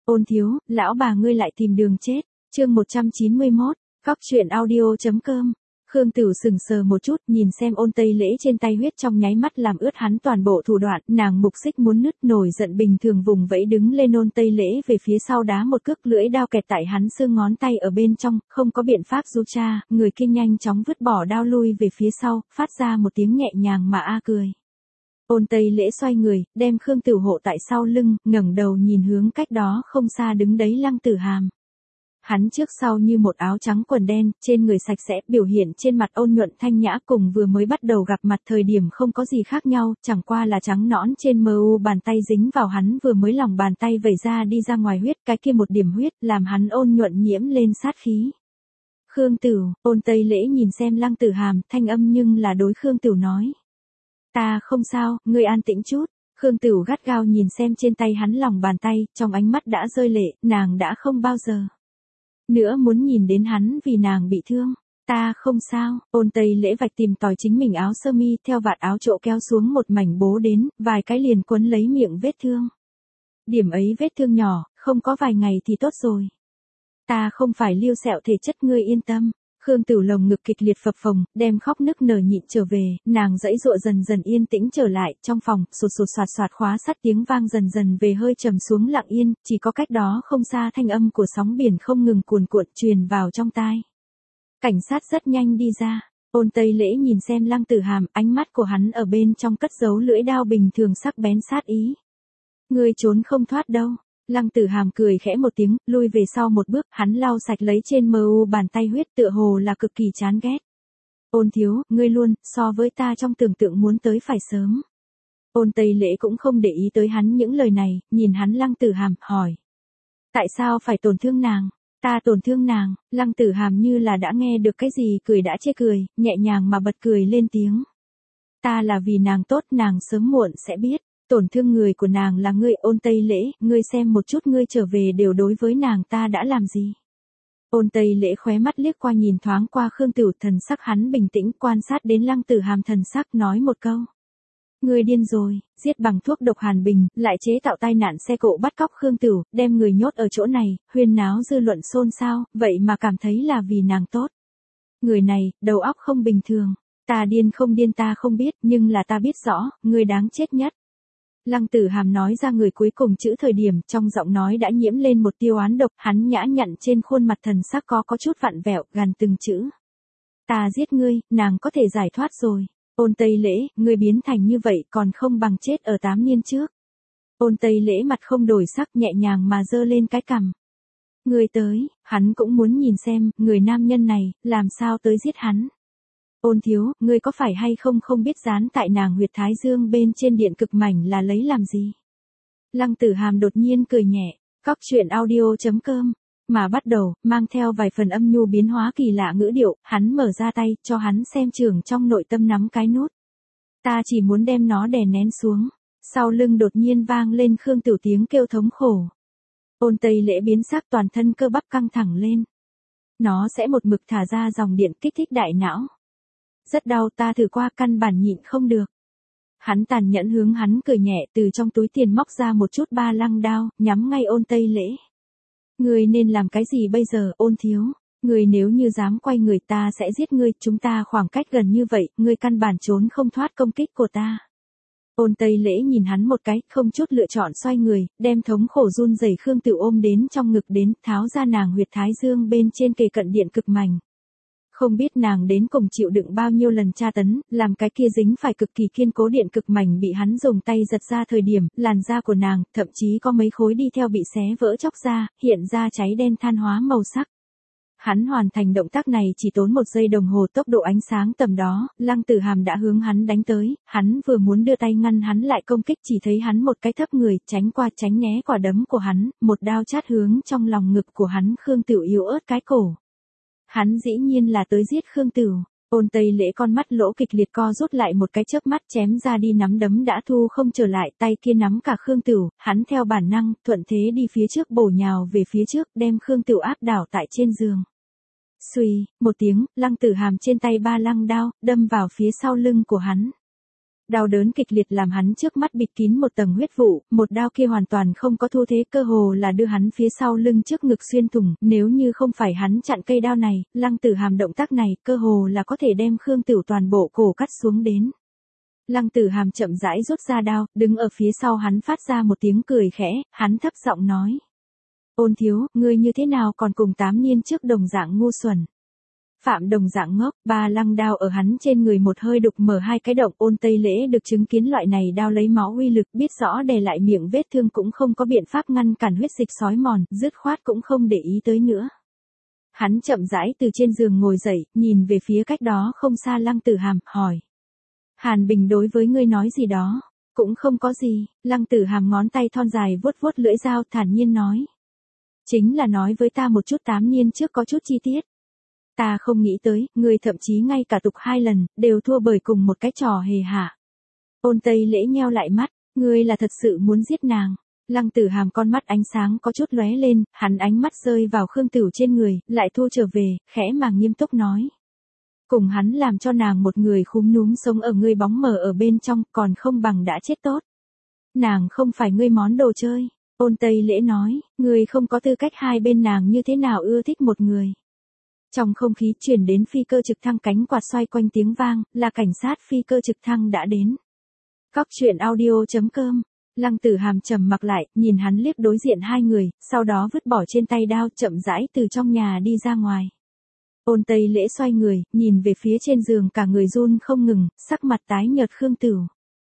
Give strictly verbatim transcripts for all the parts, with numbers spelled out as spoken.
Ôn thiếu, lão bà ngươi lại tìm đường chết. Chương một trăm chín mươi mốt, Cóc truyện audio.com. Khương Tửu sừng sờ một chút, nhìn xem Ôn Tây Lễ trên tay huyết trong nháy mắt làm ướt hắn toàn bộ thủ đoạn, nàng mục xích muốn nứt, nổi giận bình thường vùng vẫy đứng lên. Ôn Tây Lễ về phía sau đá một cước, lưỡi đao kẹt tại hắn xương ngón tay ở bên trong, không có biện pháp du cha, người kia nhanh chóng vứt bỏ đao lui về phía sau, phát ra một tiếng nhẹ nhàng mà a cười. Ôn Tây Lễ xoay người, đem Khương Tửu hộ tại sau lưng, ngẩng đầu nhìn hướng cách đó không xa đứng đấy Lăng Tử Hàm. Hắn trước sau như một áo trắng quần đen, trên người sạch sẽ, biểu hiện trên mặt ôn nhuận thanh nhã, cùng vừa mới bắt đầu gặp mặt thời điểm không có gì khác nhau, chẳng qua là trắng nõn trên mờ u bàn tay dính vào hắn vừa mới lòng bàn tay vẩy ra đi ra ngoài huyết, cái kia một điểm huyết làm hắn ôn nhuận nhiễm lên sát khí. Khương Tửu, Ôn Tây Lễ nhìn xem Lăng Tử Hàm, thanh âm nhưng là đối Khương Tửu nói. Ta không sao, ngươi an tĩnh chút. Khương Tửu gắt gao nhìn xem trên tay hắn lòng bàn tay, trong ánh mắt đã rơi lệ, nàng đã không bao giờ nữa muốn nhìn đến hắn vì nàng bị thương. Ta không sao. Ôn Tây Lễ vạch tìm tòi chính mình áo sơ mi, theo vạt áo chỗ kéo xuống một mảnh bố đến, vài cái liền quấn lấy miệng vết thương. Điểm ấy vết thương nhỏ, không có vài ngày thì tốt rồi. Ta không phải liêu sẹo thể chất, ngươi yên tâm. Khương Tửu lồng ngực kịch liệt phập phồng, đem khóc nức nở nhịn trở về, nàng dãy dụa dần dần yên tĩnh trở lại, trong phòng, sột sột soạt soạt khóa sắt tiếng vang dần dần về hơi trầm xuống lặng yên, chỉ có cách đó không xa thanh âm của sóng biển không ngừng cuồn cuộn truyền vào trong tai. Cảnh sát rất nhanh đi ra, Ôn Tây Lễ nhìn xem Lăng Tử Hàm, ánh mắt của hắn ở bên trong cất giấu lưỡi đao bình thường sắc bén sát ý. Ngươi trốn không thoát đâu. Lăng Tử Hàm cười khẽ một tiếng, lui về sau một bước, hắn lau sạch lấy trên mờ u bàn tay huyết, tựa hồ là cực kỳ chán ghét. Ôn thiếu, ngươi luôn, so với ta trong tưởng tượng muốn tới phải sớm. Ôn Tây Lễ cũng không để ý tới hắn những lời này, nhìn hắn Lăng Tử Hàm, hỏi. Tại sao phải tổn thương nàng? Ta tổn thương nàng? Lăng Tử Hàm như là đã nghe được cái gì, cười đã chê cười, nhẹ nhàng mà bật cười lên tiếng. Ta là vì nàng tốt, nàng sớm muộn sẽ biết. Tổn thương người của nàng là ngươi. Ôn Tây Lễ, ngươi xem một chút ngươi trở về đều đối với nàng ta đã làm gì. Ôn Tây Lễ khóe mắt liếc qua nhìn thoáng qua Khương Tửu, thần sắc hắn bình tĩnh, quan sát đến Lăng Tử Hàm thần sắc, nói một câu. Ngươi điên rồi, giết bằng thuốc độc Hàn Bình, lại chế tạo tai nạn xe cộ bắt cóc Khương Tửu, đem người nhốt ở chỗ này, huyên náo dư luận xôn xao, vậy mà cảm thấy là vì nàng tốt. Người này, đầu óc không bình thường. Ta điên không điên ta không biết, nhưng là ta biết rõ, ngươi đáng chết nhất. Lăng Tử Hàm nói ra người cuối cùng chữ thời điểm, trong giọng nói đã nhiễm lên một tia oán độc, hắn nhã nhặn trên khuôn mặt thần sắc có có chút vặn vẹo, gằn từng chữ. Ta giết ngươi, nàng có thể giải thoát rồi. Ôn Tây Lễ, ngươi biến thành như vậy còn không bằng chết ở tám niên trước. Ôn Tây Lễ mặt không đổi sắc, nhẹ nhàng mà giơ lên cái cằm. Ngươi tới, hắn cũng muốn nhìn xem, người nam nhân này, làm sao tới giết hắn. Ôn thiếu, ngươi có phải hay không không biết dán tại nàng huyệt thái dương bên trên điện cực mảnh là lấy làm gì? Lăng Tử Hàm đột nhiên cười nhẹ, Cóc truyện audio.com, mà bắt đầu, mang theo vài phần âm nhu biến hóa kỳ lạ ngữ điệu, hắn mở ra tay, cho hắn xem trường trong nội tâm nắm cái nút. Ta chỉ muốn đem nó đè nén xuống. Sau lưng đột nhiên vang lên Khương Tửu tiếng kêu thống khổ. Ôn Tây Lễ biến sắc, toàn thân cơ bắp căng thẳng lên. Nó sẽ một mực thả ra dòng điện kích thích đại não. Rất đau, ta thử qua, căn bản nhịn không được. Hắn tàn nhẫn hướng hắn cười nhẹ, từ trong túi tiền móc ra một chút ba lăng đao, nhắm ngay Ôn Tây Lễ. Ngươi nên làm cái gì bây giờ, Ôn thiếu? Ngươi nếu như dám quay người ta sẽ giết ngươi, chúng ta khoảng cách gần như vậy, ngươi căn bản trốn không thoát công kích của ta. Ôn Tây Lễ nhìn hắn một cái, không chút lựa chọn xoay người, đem thống khổ run rẩy Khương Tửu ôm đến trong ngực đến, tháo ra nàng huyệt thái dương bên trên kề cận điện cực mảnh. Không biết nàng đến cùng chịu đựng bao nhiêu lần tra tấn, làm cái kia dính phải cực kỳ kiên cố điện cực mảnh bị hắn dùng tay giật ra thời điểm, làn da của nàng, thậm chí có mấy khối đi theo bị xé vỡ chóc ra, hiện ra cháy đen than hóa màu sắc. Hắn hoàn thành động tác này chỉ tốn một giây đồng hồ, tốc độ ánh sáng tầm đó, Lăng Tử Hàm đã hướng hắn đánh tới, hắn vừa muốn đưa tay ngăn hắn lại công kích, chỉ thấy hắn một cái thấp người, tránh qua tránh né quả đấm của hắn, một đao chát hướng trong lòng ngực của hắn. Khương Tửu yếu ớt cái cổ. Hắn dĩ nhiên là tới giết Khương Tửu. Ôn Tây Lễ con mắt lỗ kịch liệt co rút lại một cái chớp mắt, chém ra đi nắm đấm đã thu không trở lại, tay kia nắm cả Khương Tửu, hắn theo bản năng, thuận thế đi phía trước bổ nhào về phía trước, đem Khương Tửu áp đảo tại trên giường. Xuy, một tiếng, Lăng Tử Hàm trên tay ba lăng đao, đâm vào phía sau lưng của hắn. Đau đớn kịch liệt làm hắn trước mắt bịt kín một tầng huyết vụ, một đao kia hoàn toàn không có thu thế, cơ hồ là đưa hắn phía sau lưng trước ngực xuyên thủng, nếu như không phải hắn chặn cây đao này, Lăng Tử Hàm động tác này, cơ hồ là có thể đem Khương Tửu toàn bộ cổ cắt xuống đến. Lăng Tử Hàm chậm rãi rút ra đao, đứng ở phía sau hắn phát ra một tiếng cười khẽ, hắn thấp giọng nói. Ôn thiếu, ngươi như thế nào còn cùng tám niên trước đồng dạng ngu xuẩn. Phạm đồng dạng ngốc, ba lăng đao ở hắn trên người một hơi đục mở hai cái động. Ôn Tây Lễ được chứng kiến loại này đao lấy máu uy lực, biết rõ đè lại miệng vết thương cũng không có biện pháp ngăn cản huyết dịch xói mòn, dứt khoát cũng không để ý tới nữa. Hắn chậm rãi từ trên giường ngồi dậy, nhìn về phía cách đó không xa Lăng Tử Hàm, hỏi. Hàn Bình đối với ngươi nói gì đó? Cũng không có gì. Lăng Tử Hàm ngón tay thon dài vuốt vuốt lưỡi dao, thản nhiên nói. Chính là nói với ta một chút tám niên trước có chút chi tiết. Ta không nghĩ tới, ngươi thậm chí ngay cả tục hai lần, đều thua bởi cùng một cái trò hề hạ. Ôn Tây Lễ nheo lại mắt, ngươi là thật sự muốn giết nàng. Lăng Tử Hàm con mắt ánh sáng có chút lóe lên, hắn ánh mắt rơi vào Khương Tửu trên người, lại thu trở về, khẽ mà nghiêm túc nói. Cùng hắn làm cho nàng một người khúm núm sống ở ngươi bóng mờ ở bên trong, còn không bằng đã chết tốt. Nàng không phải ngươi món đồ chơi. Ôn Tây Lễ nói, ngươi không có tư cách hai bên nàng như thế nào ưa thích một người. Trong không khí truyền đến phi cơ trực thăng cánh quạt xoay quanh tiếng vang, là cảnh sát phi cơ trực thăng đã đến. Cóc truyện audio chấm com. Lăng Tử Hàm trầm mặc lại, nhìn hắn liếc đối diện hai người, sau đó vứt bỏ trên tay đao, chậm rãi từ trong nhà đi ra ngoài. Ôn Tây Lễ xoay người, nhìn về phía trên giường cả người run không ngừng, sắc mặt tái nhợt Khương Tửu.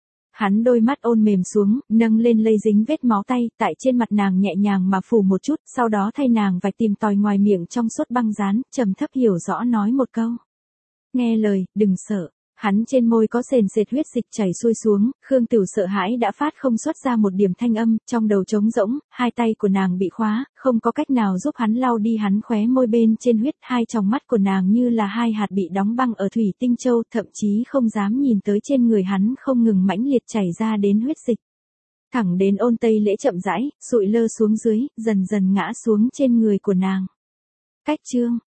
Hắn đôi mắt ôn mềm xuống, nâng lên lây dính vết máu tay, tại trên mặt nàng nhẹ nhàng mà phủ một chút, sau đó thay nàng vạch tìm tòi ngoài miệng trong suốt băng dán, trầm thấp hiểu rõ nói một câu. Nghe lời, đừng sợ. Hắn trên môi có sền sệt huyết dịch chảy xuôi xuống, Khương Tửu sợ hãi đã phát không xuất ra một điểm thanh âm, trong đầu trống rỗng, hai tay của nàng bị khóa, không có cách nào giúp hắn lau đi hắn khóe môi bên trên huyết, hai tròng mắt của nàng như là hai hạt bị đóng băng ở thủy tinh châu, thậm chí không dám nhìn tới trên người hắn không ngừng mãnh liệt chảy ra đến huyết dịch. Thẳng đến Ôn Tây Lễ chậm rãi, sụi lơ xuống dưới, dần dần ngã xuống trên người của nàng. Cách chương